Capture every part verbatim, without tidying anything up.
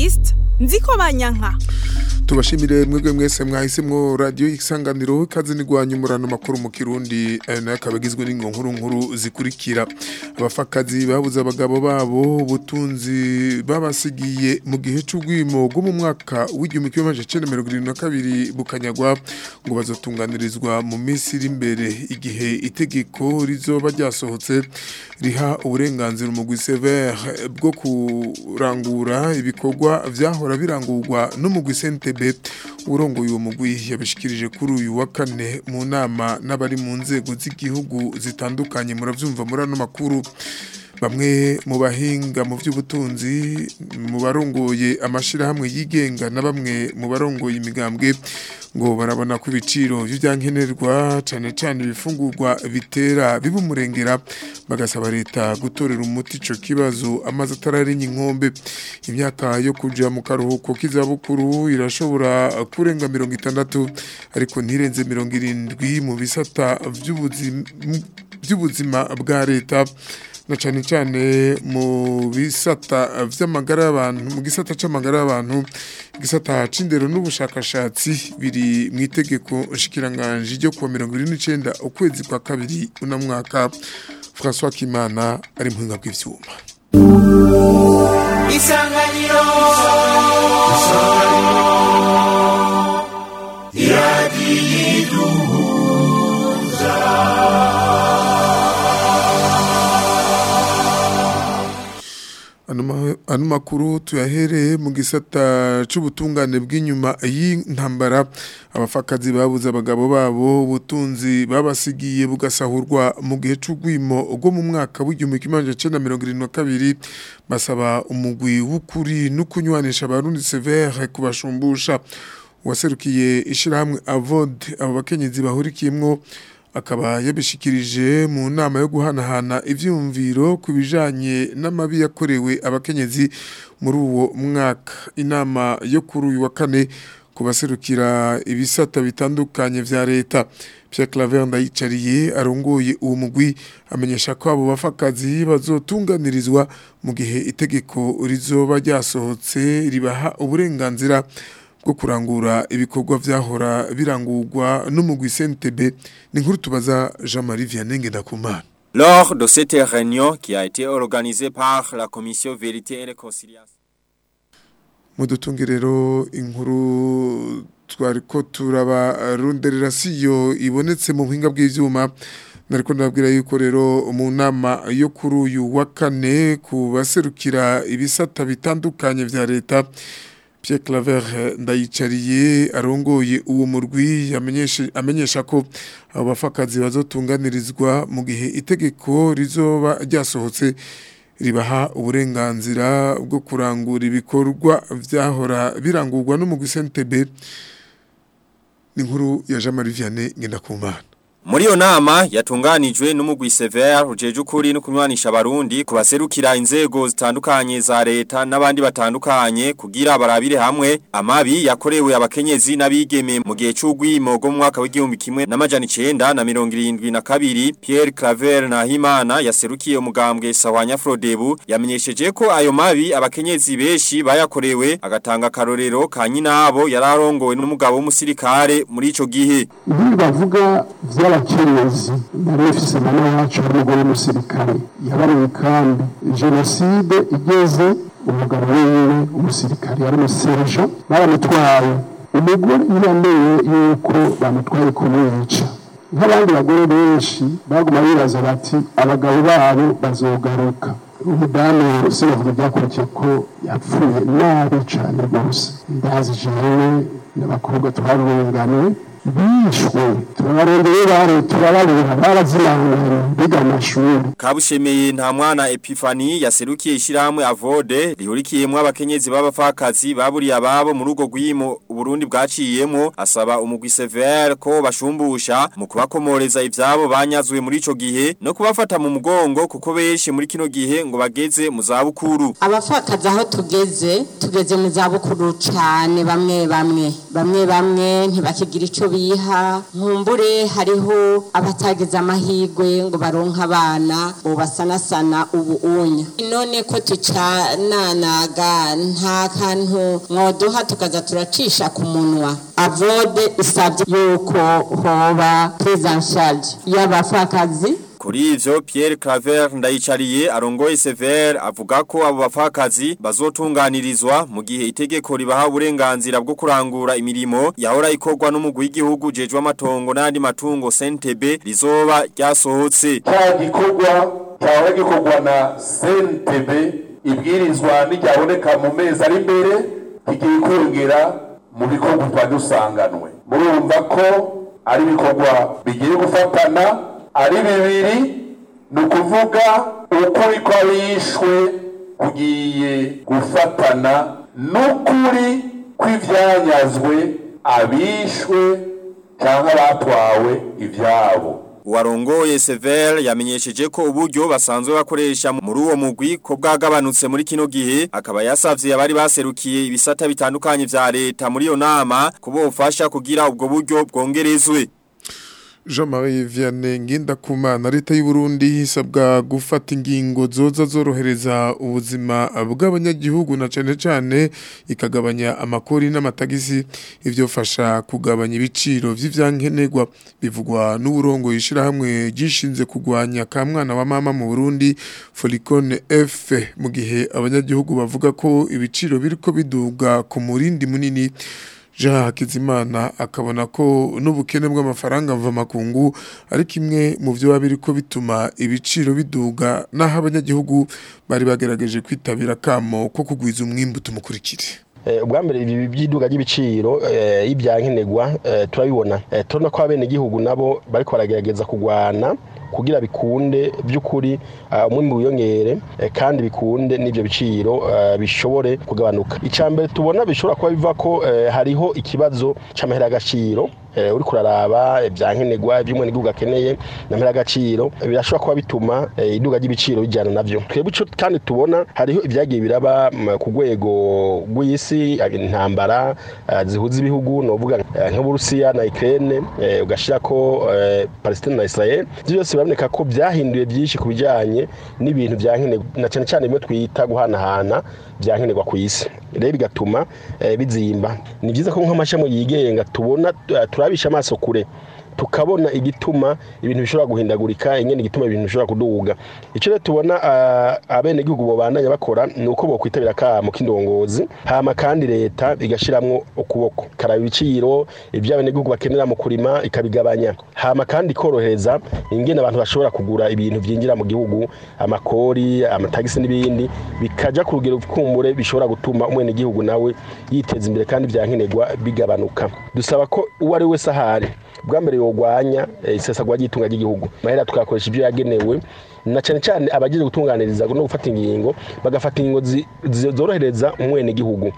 Evariste Nzikobanyanka. Tubashimire mwebwe mwese mwahisemwo radio Isanganiro kazi nigwanya umurano makuru mu Kirundi nakabagizwe n'ingonkuru nkuru zikurikira. Abafakazi babuze abagabo babo butunzi babasigiye mu gihe c'ugwimo go mu mwaka w'igihumbi kimwe amajana icenda na mirongo irindwi na kabiri bukanyagwa ngo bazotunganirizwa mu minsi iri imbere igihe itegeko rizoba ryasohotse riha uburenganzira umugwi sévère bwo kurangura ibikorwa vyahora birangurwa n'umugwi C N T B urongoye uwo mugwi yabishikirije kuri uyu wa kane mu nama n'abari mu nzego z'igihugu zitandukanye muravyumva muri ano makuru. Bamwe mu bahinga mu by'ubutunzi mu barongoye amashirahamwe yigenga na bamwe mu barongoye imigambwe ngo barabona ku biciro by'ivyankenerwa cyane cyane ibifungurwa bitera bibumurengera bagasaba leta gutorera umuti ico kibazo amaze atararenye inkombe. Imyaka yo kuja mu karuhuko k'izabukuru irashobora kurenga mirongo itandatu ariko ntirenze mirongo irindwi mu bisata by'ubuzima by'ubuzima bwa leta na cyane cyane mu bisata vy'amagara y'abantu mu gisata c'amagara y'abantu gisata c'indero n'ubushakashatsi biri mu itegeko nshikiranganje ryo ku mirongo irindwi n'icenda ukwezi kwa kabiri una mwaka. François Kimana ari mu hinga bw'ivyuma. Isanganiro iradiyiduhuza. Anu makuru tuyahereye mu gisata c'ubutungane bw'inyuma y'intambara abafakazi babuze abagabo babo ubutunzi babasigiye bugasahurwa mu gihe c'ugwimo ubwo mu mwaka w'igihumbi kimwe amajana icenda na mirongo irindwi na kabiri basaba umugwi w'ukuri no kunywanisha abarundi sévère kubashumbusha. Waserukiye ishirahamwe Avod abo bakenyezi bahurikiyemwo akaba yabishikirije mu nama yo guhanahana ivyumviro kubijanye n'amabi yakorewe abakenyezi muri uwo mwaka. Inama yo kuri uyu wa kane kubaserukira ibisata bitandukanye vya leta. Pierre Claver Ndayicariye arongoye uwo mugwi amenyesha ko abo bafakazi bazotunganirizwa mu gihe itegeko rizoba ryasohotse ribaha uburenganzira bwo kurangura ibikorwa vyahora birangurwa n'umugwi C N T B. Ni nkuru tubaza Jean-Marie Vianney Ngendakumana. Lors de cette réunion qui a été organisée par la commission Vérité et Réconciliation. Mudutungerero inkuru twariko turaba rondererasiyo ibonetse mu buhinga bw'ivyuma nariko ndabwira yuko rero mu nama yo kuri uyu wa kane kubaserukira ibisata bitandukanye vya leta. Pierre Claver Ndayicariye arongoye uwo murwi yamenyesha amenyesha ko abo bafakazi bazotunganirizwa mu gihe itegeko rizoba ryasohotse ribaha uburenganzira bwo kurangura ibikorwa vyahora birangurwa n'umugwi C N T B. Ni nkuru ya Jean-Marie Vianney Ngendakumana. Muri yo nama yatunganijwe n'umugwi sévère ujeje ukuri no kunywanisha abarundi kubaserukira inzego zitandukanye za leta n'abandi batandukanye kugira barabire hamwe amabi yakorewe abakenyezi n'abigeme mu gihe c'ugwimo go mu mwaka w'igihumbi kimwe n'amajana icenda na mirongo irindwi na kabiri. Pierre Claver Nahimana yaserukiye umugambwe Sahwanya Frodebu yamenyesheje ko ayo mabi abakenyezi beshi bayakorewe agatanga karorero ka nyinabo yararongowe n'umugabo w'umusirikare muri ico gihe. Bavuga abakenyezi barefise mama wacu umugore w'umusirikare yabariwe kandi jenoside igeze umugabo wewe umusirikare yari umusejo baramutwaye umugore yirandeye yuko bamutwaye kumwica. Nk'abandi bagore benshi baguma bibaza bati abagabo babo bazogaruka. Umudamu se bavuga byakurikiye ko yapfuye nabi cyane rwose. Ndazi jewe n'abakobwa twarunganiwe bishwe turabarondeye bare turababura barazimangana biga amashuri. Kabushemeye nta mwana Epifani yaserukiye ishiramwe Avode rihurikiyemwe abakenyezi b'abafakazi baburiye ababo mu rugo gwimo Burundi bwaciyemo asaba umugwi sévère ko bashumbusha mu kubakomoreza ivyabo banyazwe muri ico gihe no kubafata mu mugongo kuko beshe muri kino gihe ngo bageze mu zabukuru. Abafakazi aho tugeze tugeze mu zabukuru cyane bamwe bamwe bamwe bamwe ntibakigira ico biha nkumbure hariho abatagize amahirwe ngo baronke abana bo basanasana ubu unya none ko tucananaga nta kantu mwoduha tukaza turacisha ku munwa avode isabye yuko hoba prise en charge y'abafakazi. Kuri ivyo Pierre Claver Ndayicariye arongoye Sever avuga ko abo bafakazi bazotunganirizwa mu gihe itegeko ribaha uburenganzira bwo kurangura imirimo yahora ikorwa n'umugwi w'igihugu jejwe amatongo n'andi matungo C N T B rizoba ryasohotse. Cya gikorwa cyahora gikorwa na C N T B ibwirizwa n'iryaboneka mu mezi ari imbere kigiye kwongera mu bikorwa twadusanganwe. Murumva ko ari bikorwa bigiye gufatana ari bibiri nukuvuga ukuri ko yishwe kugiye gufatana n'ukuri kw'ivyanyazwe abishwe cyangwa batwawe ivyabo. Uwarongoye Sever yamenyesheje ko uburyo basanzwe bakoresha muri uwo mugwi ko bwagabanutse muri kino gihe akaba yasavye abari baserukiye ibisata bitandukanye vya leta muri yo nama kubofasha kugira ubwo buryo bwongerezwe. Jean-Marie Vianney Ngendakumana leta y'u Burundi isabwa gufata ingingo zoza zorohereza ubuzima bw'abanyagihugu na cane cane ikagabanya amakori n'amatagisi ivyo fasha kugabanya ibiciro vy'ivyankenerwa bivugwa n'uburongo yishira hamwe gishinze kugwanya ka mwana wa mama mu Burundi Folicone F mu gihe abanyagihugu bavuga ko ibiciro biriko biduga ku murindi munini. Jean Hakizimana akabona ko n'ubukene bw'amafaranga mva makungu ari kimwe mu byo babiriko bituma ibiciro biduga naho abanyagihugu bari bagerageje kwitabira kamo ko kugwiza umwimbu tumukurikire. Ubwa mbere ibi byiduga y'ibiciro y'ibyankenerwa turabibona turabona ko abene gihugu nabo bariko baragerageza kugwana kugira bikunde by'ukuri umwimbu wiyongere kandi bikunde n'ibyo biciro bishobore kugabanuka. Icambere tubona bishobora kuba biva ko hariho ikibazo c'amahera agaciro uri kuraraba ibyankenerwa by'umwe n'igihugu akeneye n'amahera agaciro birashobora kuba bituma iduga ry'ibiciro bijyana navyo. Twebwe ico kandi tubona hariho ibyagiye biraba ku rwego rw'isi intambara zihuza ibihugu novuga nk'Uburusiya na Ukraine ugashira ko Palestine na Israel byose baboneka ko byahinduye byinshi kubijanye n'ibintu byankenerwa na cyane cyane bimwe twita guhanahana byankenerwa ku isi rero bigatuma bizimba. Ni byiza ko nk'amashami yigenga tubona turabisha amaso kure tukabona igituma ibintu bishobora guhindagurika ingene igituma ibintu bishobora kuduga. Ico rero tubona abene gihugu bo bandanya bakora nuko bo kwitabira ka mu kindongozi hama kandi leta igashiramwo ukuboko karaba ibiciro iby'abene gihugu bakenera mu kurima ikabigabanya hama kandi korohereza ingene abantu bashobora kugura ibintu byinjira mu gihugu amakori amatagisi n'ibindi bikaja ku rugero kumbure bishobora gutuma umwene gihugu nawe yiteza imbere kandi byankenerwa bigabanuka. Dusaba ko uwo ari wese ahari bwa mbere yogwanya isesagwa ry'itunga ry'igihugu mahera tukakoresha ibyo yagenewe na cyane cyane abagize gutunganiriza no gufata ingingo bagafata ingingo zorohereza umwene gihugu.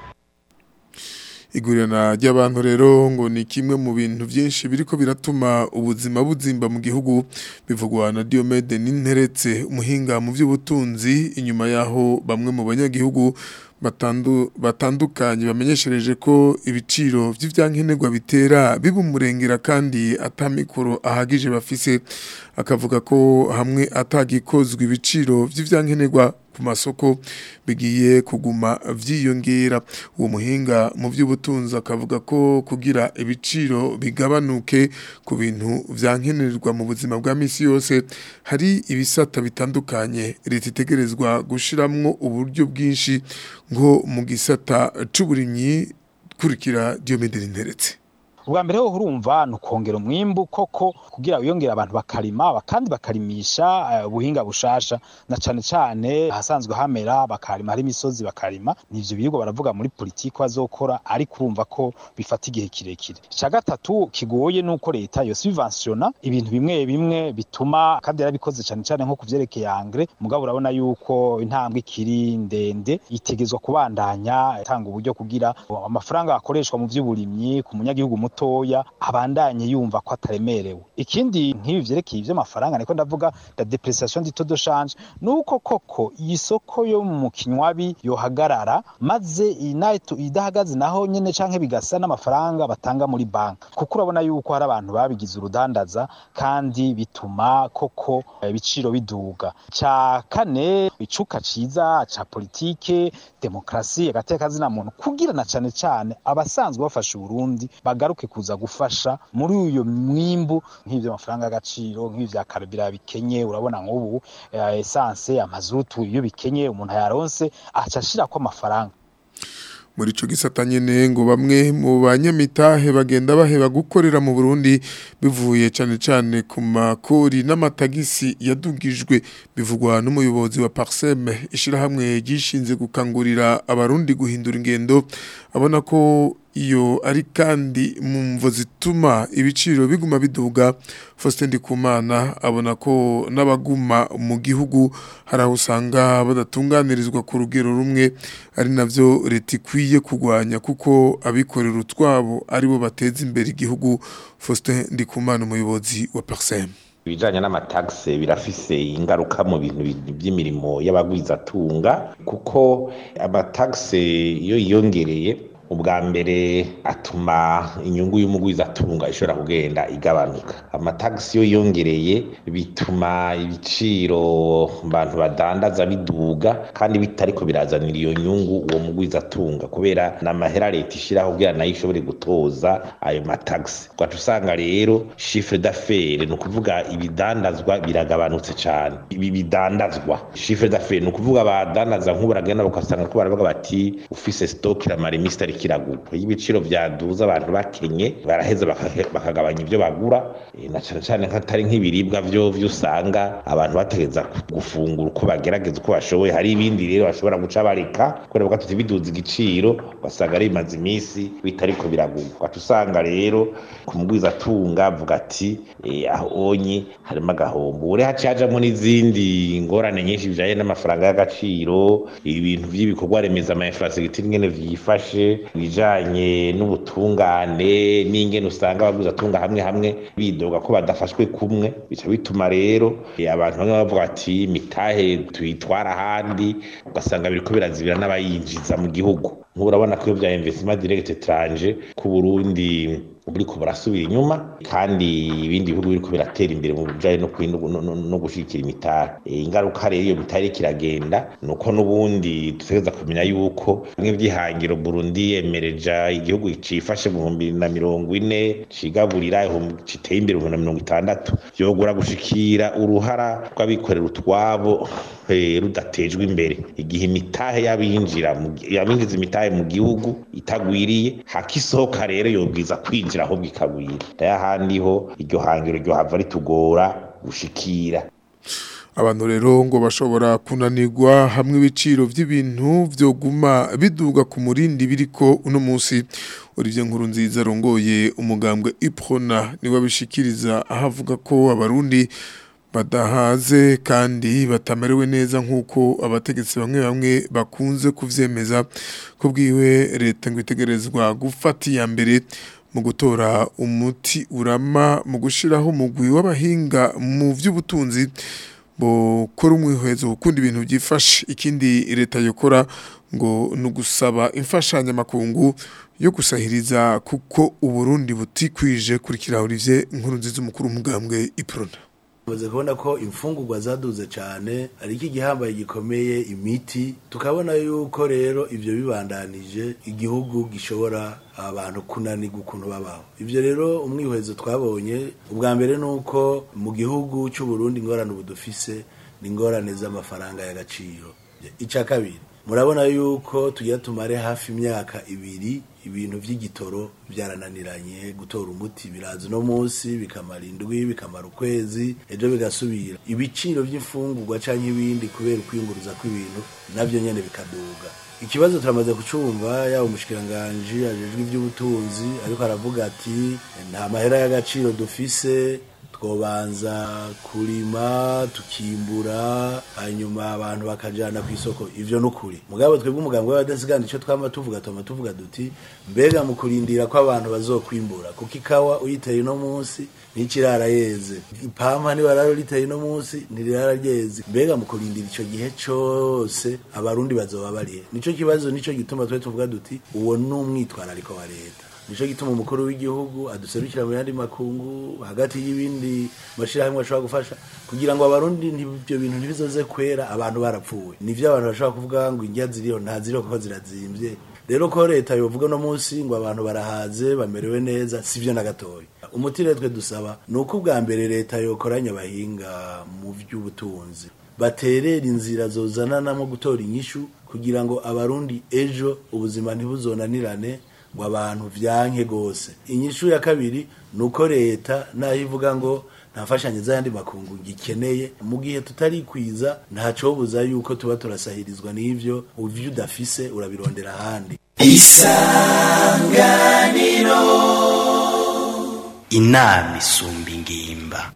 Igurana ry'abantu rero ngo ni kimwe mu bintu byinshi biriko biratuma ubuzima buzimba mu gihugu bivugwa na Diomede Ninteretse umuhinga mu by'ubutunzi inyuma yaho bamwe mu banyagihugu batandu batandukanye bamenyeshereje ko ibiciro vy'ivyankenerwa bitera bibumurengera kandi atamikoro ahagije bafise akavuga ko hamwe atagikozwe ibiciro vy'ivyankenerwa ku masoko bigiye kuguma vyiyongera. Uwo muhinga mu by'ubutunzi akavuga ko kugira ibiciro bigabanuke ku bintu vyankenerwa mu buzima bwa misi yose hari ibisata bitandukanye leta itegerezwa gushiramwo uburyo bwinshi ngo mu gisata c'uburimyi kurikira Diomede Ninteretse. Ubwa mbere ho urumva nukongera umwimbu koko kugira wiyongera abantu bakarima kandi bakarimisha ubuhinga bushasha na cane cane hasanzwe hamera bakarima hari imisozi bakarima nivyo bigo baravuga muri politiki bazokora ari kurumva ko bifata igihe kirekire. Ca gatatu kigoye nuko leta yo subventiona ibintu bimwe bimwe bituma kandi yarabikoze cane cane nko kuvyerekeye angre mugabo urabona yuko intambwe ikiri ndende itegezwa kubandanya itanga uburyo kugira amafaranga akoreshwa mu vy'uburimyi ku munyagihugu muto gatoya abandanye yumva ko ataremerewe. Ikindi nk'ibi vyerekeye ivy'amafaranga niko ndavuga la depreciation du taux de change nuko koko isoko yo mu kinywabi yohagarara maze inaito idahagaze naho nyene canke bigasa n'amafaranga batanga muri bank, kuko urabona yuko hari abantu babigize urudandaza kandi bituma koko ibiciro biduga. Ca kane icuka ciza ca politike demokrasi agateka zina muntu kugira na cane cane abasanzwe bafasha Burundi bagaruke kuza gufasha muri uyo mwimbu nk'ivyo amafaranga agaciro nk'ivya karibira bikenye. Urabona nk'ubu essence amazutu iyo bikenye umuntu yaronse acashira ko amafaranga. Muri ico gisata nyene ngo bamwe mu banyamitahe bagenda baheba gukorera mu Burundi bivuye cane cane ku makori n'amatagisi yadugijwe, bivugwa n'umuyobozi wa Parsem ishirahamwe gishinze gukangurira abarundi guhindura ingendo. Abona ko iyo ari kandi mu mvo zituma ibiciro biguma biduga. Faustin Ndikumana abona ko n'abaguma mu gihugu hari aho usanga badatunganirizwa ku rugero rumwe, ari navyo leta ikwiye kugwanya kuko abikorera utwabo aribo bateza imbere igihugu. Faustin Ndikumana umuyobozi wa Parsem. Ibijanye n'amataxe birafise ingaruka mu bintu by'imirimo y'abagwizatunga, kuko amataxe iyo yiyongereye ubwa mbere atuma inyungu y'umugwizatunga ishobora kugenda igabanuka. Amatagisi yo yongereye bituma ibiciro abantu badandaza biduga kandi bitariko birazanira iyo nyungu uwo mugwizatunga, kubera n'amahera leta ishiraho kugira nayo ishobore gutoza ayo matagisi. Kwacu usanga rero chiffre d'affaires no kuvuga ibidandazwa biragabanutse cyane. Ibi bidandazwa chiffre d'affaires no kuvuga badandaza nk'uburagenda bakasanga ko baravuga bati ufise stock la marimisteri kiragurwa, ibiciro vyaduza abantu bakenye baraheza bakagabanya ibyo bagura, e, na cyane cyane nkatari nk'ibiribwa byo vyusanga abantu bategeza gufungura uko bagerageza uko bashoboye. Hari ibindi rero bashobora guca bareka kubera ko tubiduza igiciro basanga ari imaze imisi bitariko biragurwa. Usanga rero kumugwiza tunga avuga ati e, ahonye harimo agahombo ure hacajamo n'izindi ngorane nyinshi bijaye n'amafaranga y'agaciro, ibintu by'ibikorwa remeza ama infrastructure ngene vyifashe, bijanye n'ubutungane n'ingene usanga abaguza tunga hamwe hamwe bidoga ko badafashwe kumwe. Bica bituma rero abantu bamwe bavuga ati mitahe tuyitwara handi, ugasanga biriko birazibira n'abayinjiza mu gihugu. Urabona ko bya investment direct étranger ku Burundi buriko burasubira inyuma, kandi ibindi bihugu biriko biratera imbere mu bijanye no no gushikira imitahe. Ingaruka rero iyo mitahe kiragenda nuko n'ubundi dutegeza kumenya yuko bimwe byihangiro Burundi yemereja igihugu cifashe mu bihumbi bibiri na mirongo ine cigaburira citeye imbere mu bihumbi bibiri na mirongo itandatu vyogura gushikira uruhara rw'abikorera utwabo rudatejwe imbere. Igihe imitahe yabinjira yabinjiza imitahe mu gihugu itagwiriye, hakisohoka rero yobwiza kwinjira aho bikagwira. Ndayahandi ho iryo hangiro ryo hava ritugora gushikira. Abantu rero ngo bashobora kunanirwa hamwe ibiciro by'ibintu byo guma biduga ku murindi biriko uno munsi. Olivier Nkurunziza rongoye umugambwe Iprona niwe bishikiriza ahavuga ko abarundi badahaze kandi batamerewe neza nk'uko abategetsi bamwe bamwe bakunze kuvyemeza. Kubwiwe leta ngo itegerezwa gufata iya mbere mu gutora umuti urama mu gushiraho umugwi w'abahinga mu vy'ubutunzi bo kora umwihwezo gukunda ibintu byifashe. Ikindi leta yokora ngo nugusaba imfashanya makungu yo gusahiriza kuko Uburundi butikwije. Kurikira Olivier Nkurunziza umukuru umugambwe Iprona. Tumaze kubona ko imfungurwa zaduze cyane, ari iki gihambaye gikomeye imiti, tukabona yuko rero ivyo bibandanije igihugu gishobora abantu kunanirwa ukuntu babaho. Ivyo rero umwihwezo twabonye ubwa mbere nuko mu gihugu cy'u Burundi ingorane ubudufise ni ingorane z'amafaranga y'agaciro. Ica kabiri, murabona yuko tugiye tumare hafi imyaka ibiri ibintu vy'igitoro byarananiranye gutora umuti. Biraza no munsi bikamara indwi bikamara ukwezi ejo bigasubira. Ibiciro by'imfungurwa canke ibindi kubera kwiyunguruza kw'ibintu navyo nyene bikaduga. Ikibazo turamaze kucumva ya umushikiranganje ajejwe iby'ubutunzi ariko aravuga ati nta mahera y'agaciro dufise, twobanza kurima tukimbura hanyuma abantu bakajana ku isoko ivyo nukuri mugabo twebwe umugambwe w'abadasigana ico twama tuvuga toma tuvuga duti mbega mu kurindira ko abantu bazokwimbura kuko ikawa uyiteye no munsi n'ikirara yeze ipampa ni bararo liteye no munsi ntirara ryeze mbega mu kurindira ico gihe cose abarundi bazoba barihe nico kibazo nico gituma twe tuvuga duti uwo numwitwara ariko wa leta nico gituma umukuru w'igihugu aduserukira mu yandi makungu hagati y'ibindi mashirahamwe ashobora gufasha kugira ngo abarundi ivyo bintu ntibizoze kwera abantu barapfuwe nivyo abantu bashobora kuvuga ngo indya ziriho nta ziriho kuko zirazimvye rero ko leta yovuga no munsi ngo abantu barahaze bamerewe neza sivyo na gatoya umuti rero twe dusaba nuko ubwa mbere leta yokoranya abahinga mu vy'ubutunzi baterera inzira zozanana mu gutora inyishu kugira ngo abarundi ejo ubuzima ntibuzonanirane ngo abantu vyanke gose inyishu ya kabiri nuko leta nayivuga ngo ntafashanye zandi makungu gikeneye mu gihe tutari kwiza ntacobuza yuko tuba turasahirizwa n'ivyo uvyo udafise urabirondera handi Isanganiro inama isumba ingimba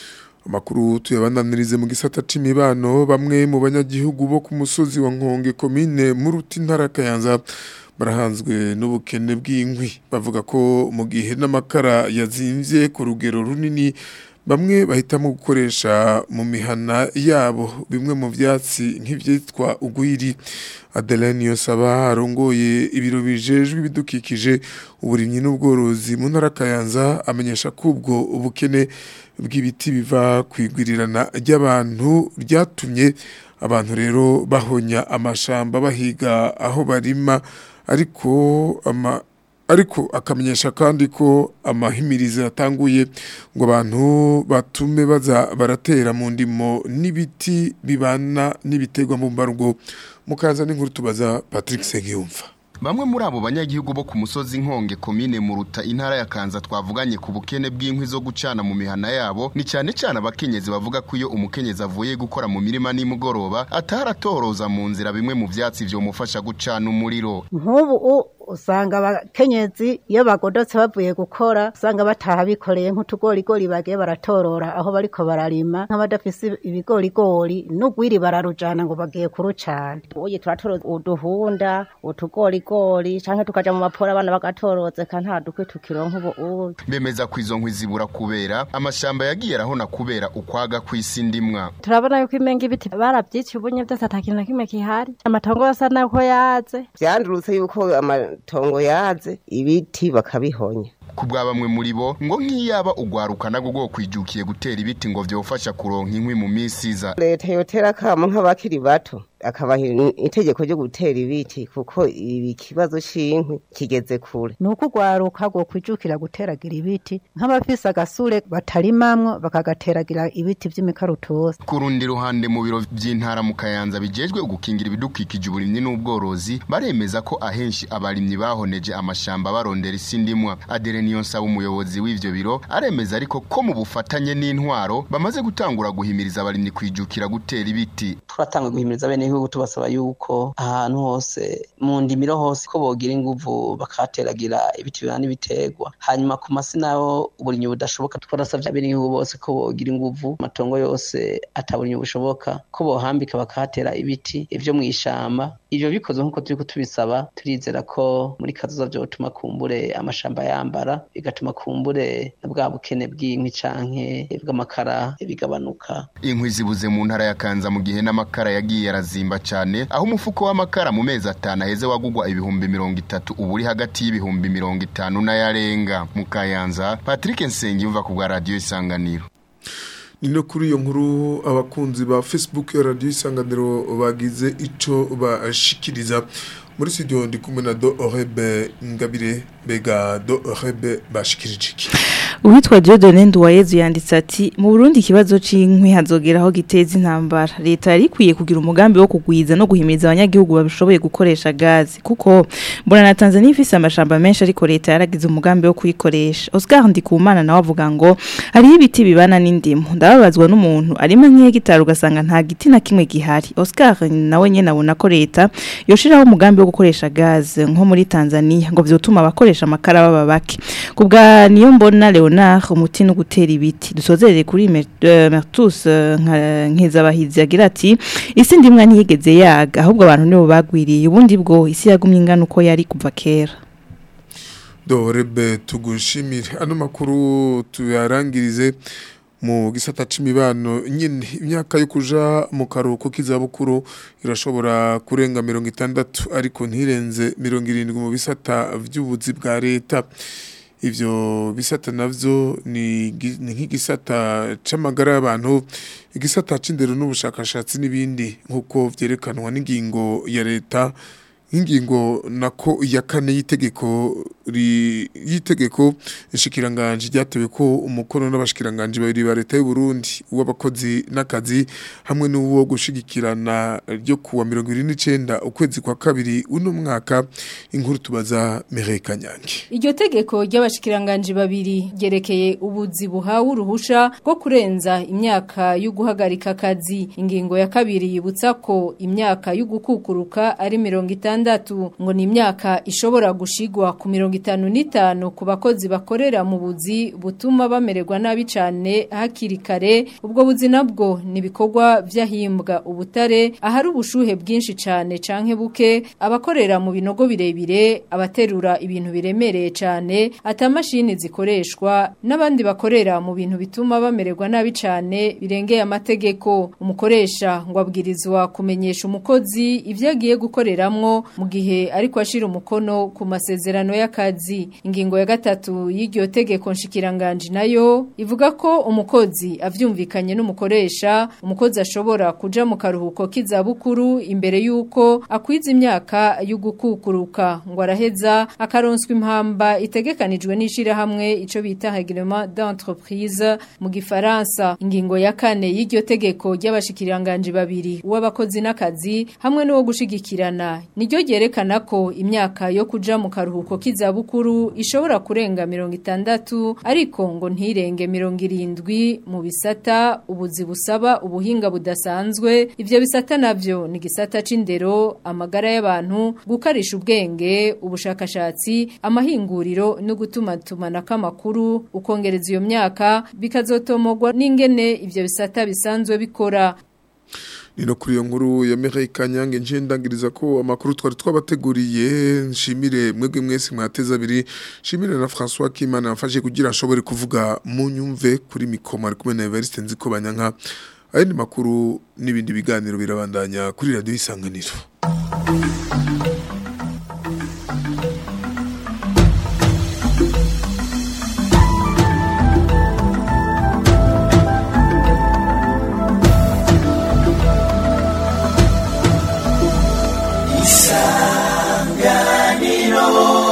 Amakuru tuyabandanirize mu gisata c'imibano bamwe mu banyagihugu bo ku musozi wa Nkonge komine Muruti ntara Kayanza barahanzwe n'ubukene bw'inkwi bavuga ko mu gihe n'amakara yazimvye ku rugero runini bamwe bahitamo gukoresha mu mihana yabo bimwe mu vyatsi nk'ivyitwa ugwiri Adeline Yosaba arongoye ibiro bijejwe ibidukikije uburimyi n'ubworozi mu ntara Kayanza amenyesha ko ubwo ubukene bw'ibiti biva kwigwirirana ry'abantu ryatumye abantu rero bahonya amashamba bahiga aho barima ariko ama ariko akamenyesha kandi ko amahimirizo yatanguye ngo abantu batume baza baratera mu ndimo n'ibiti bibana n'ibiterwa mu mbarugo mukaza n'inkuru tubaza Patrick Sengiyumva. Bamwe muri abo banyagihugu bo ku musozi Nkonge komine Muruta intara ya Kanza twavuganye ku bukene bw'inkwi zo gucana mu mihana yabo ni cyane cyane abakenyezi bavuga ko iyo umukenyezi avuye gukora mu mirima n'imugoroba ataratoroza mu nzira bimwe mu vyatsi vyo mufasha gucana umuriro. Nkubu usanga abakenyezi iyo bagodotse bavuye gukora usanga bataha bikoreye nk'utugorigori bagiye baratorora aho bariko bararima nk'abadafise ibigorigori n'ugwiri bararujana ngo bagiye kurucana. Uye turatoroza uduhunda utugorigori canke tukaja mu mapora abana bagatoroze ka nta dukwe tukironka ubu. Bemeza ko izo nkwi zibura kubera amashamba yagiye arahona kubera ukwaga kw'isi ndimwa. Turabona yuko imenga ibiti baravyitse ubunye byose atakintu na kimwe kihari amatongo yasa nako yaze vyandurutse yuko ama tongo yaze ibiti bakabihonya. Kubwa bamwe muri bo ngo nk'iyaba ugwaruka nago go kwijukiye gutera ibiti ngo vyofasha kuronka inkwi mu misiza. Leta yotera kamo nk'abakiri bato akabaha itegeko ryo gutera ibiti kuko ibi kibazo c'inkwi kigeze kure. Nuko ugwaruka go kwijukira guteragira ibiti nk'abafise agasure batarimamwo bakagateragira ibiti vy'imikarutosi. Kurundi ruhande mu biro vy'intara mu Kayanza bijejwe gukingira ibidukikije uburimyi n'ubworozi baremeza ko ahenshi abarimyi bahoneje amashamba barondera isindimwa. Adere niyo nsaba umuyobozi w'ivyo biro aremeza ariko ko mu bufatanye n'intwaro bamaze gutangura guhimiriza abarimyi kwijukira gutera ibiti. Turatanga guhimiriza bene igihugu tubasaba yuko ahantu hose mu ndimiro hose ko bogira inguvu bakateragira ibiti bibana ibiterwa hanyuma ku masi naho uburimyi budashoboka twarasavye bene igihugu bose ko bogira inguvu matongo yose ataburimyi bushoboka ko bohambika bakatera ibiti ivyo mwishamba. Ivyo bikoze nkuko turiko tubisaba turizera ko muri kazoza vyo tuma kumbure amashamba yambara bigatuma kumbure bwa bukene bw'inkwi canke bw'amakara bigabanuka. Inkwi zibuze mu ntara ya Kanza mu gihe n'amakara yagiye arazimba cyane aho umufuko w'amakara mu mezi atanu aheze wagugwa ibihumbi mirongo itatu ubu uri hagati y'ibihumbi mirongo itanu n'ayarenga. Mu Kayanza Patrick Nsengiyumva ku bwa Radio Isanganiro. Nino kuri iyo nkuru abakunzi ba Facebook ya Radio Isanganiro bagize ico bashikiriza muri studio ndi kumwe na Do Orebe Ngabire bega Do Orebe bashikirije. Uwitwa Dieudonne Nduwayezu yanditse ati mu Burundi ikibazo c'inkwi hazogeraho giteza intambara. Leta yari kwiye kugira umugambi wo kugwiza no guhimiriza abanyagihugu babishoboye gukoresha gazi kuko mbona na Tanzania ifise amashamba menshi ariko leta yaragize umugambi wo kuyikoresha. Oscar Ndikumana nawe avuga ngo hari ibiti bibana n'indimu. Ndababazwa n'umuntu arimo nk'iye gitaro ugasanga nta giti na kimwe gihari. Oscar nawe nyene abona ko leta yoshiraho umugambi wo gukoresha gazi nko muri Tanzania ngo vyotuma abakoresha amakara baba bake. Kubwa niyo mbona Leon Leonard umuti no gutera ibiti dusozerere kuri Mertus nkezabahizi agira ati isi ndimwa ntiyigeze yaga ahubwo abantu nibo bagwiriye ubundi bwo isi yagumye ingana uko yari kuva kera Dorebe tugushimire ano makuru tuyarangirize mu gisata c'imibano nyine imyaka yo kuja mu karuko k'izabukuru irashobora kurenga mirongo itandatu ariko ntirenze mirongo irindwi mu bisata vy'ubuzi bwa leta ivyo bisata navyo ni nk'igisata c'amagara y'abantu igisata c'indero n'ubushakashatsi n'ibindi nkuko vyerekanwa n'ingingo ya leta ingingo nako ya kane y'itegeko ri yitegeko inshikiranganje ryatewe ko umukono n'abashikiranganje babiri ba leta y'u Burundi uw'abakozi n'akazi hamwe n'uwo gushigikirana ryo kuwa mirongo irindwi n'icenda ukwezi kwa kabiri uno mwaka inkuru tubaza Mireille Kanyange. Iryo tegeko ry'abashikiranganje babiri gerekeye ubuzi buhawe uruhusha rwo kurenza imyaka yo guhagarika akazi ingingo ya kabiri yibutsa ko imyaka yo gukukuruka ari mirongo itandatu ngo ni imyaka ishobora gushigwa ku mirongo itanu n'itanu ku bakozi bakorera mu buzi butuma bamererwa nabi cyane hakiri kare ubwo buzi nabwo nibikorwa vyahimbwa ubutare ahari ubushuhe bwinshi cyane canke buke abakorera mu binogo birebire abaterura ibintu biremereye cyane atamashini zikoreshwa n'abandi bakorera mu bintu bituma bamererwa nabi cyane birengeye amategeko umukoresha ngo abwirizwa kumenyesha umukozi ivyo agiye gukoreramwo mu gihe ariko ashira umukono ku masezerano y'akazi ingingo ya gatatu y'iryo tegeko nshikiranganje nayo ivuga ko umukozi avyumvikanye n'umukoresha umukozi ashobora kuja mu karuhuko k'izabukuru imbere yuko akwiza imyaka yo gukukuruka ngo araheza akaronswa impamba itegekanijwe n'ishira hamwe ico bita règlement d'entreprise mu gifaransa ingingo ya kane y'iryo tegeko ry'abashikiranganje babiri uw'abakozi n'akazi hamwe n'uwo gushigikirana niryo ryerekana ko imyaka yo kuja mu karuhuko k'izabukuru ishobora kurenga mirongo itandatu ariko ngo ntirenge mirongo irindwi mu bisata ubuzi busaba ubuhinga budasanzwe ivyo bisata navyo ni gisata c'indero amagara y'abantu gukarisha ubwenge ubushakashatsi amahinguriro no gutuma tumana kamakuru ukongereza iyo myaka bikazotomogwa n'ingene ivyo bisata bisanzwe bikora. Nino kuri iyo nkuru ya Mireille Kanyange nje ndangiriza ko amakuru twari twabateguriye nshimire mwebwe mwese mwateza abiri nshimire na François Kimana amfashe kugira nshobore kuvuga mu nyumve kuri mikoma ari kumwe na Evariste Nziko Banyanka ayandi makuru n'ibindi biganiro birabandanya kuri radio Isanganiro. Isanganiro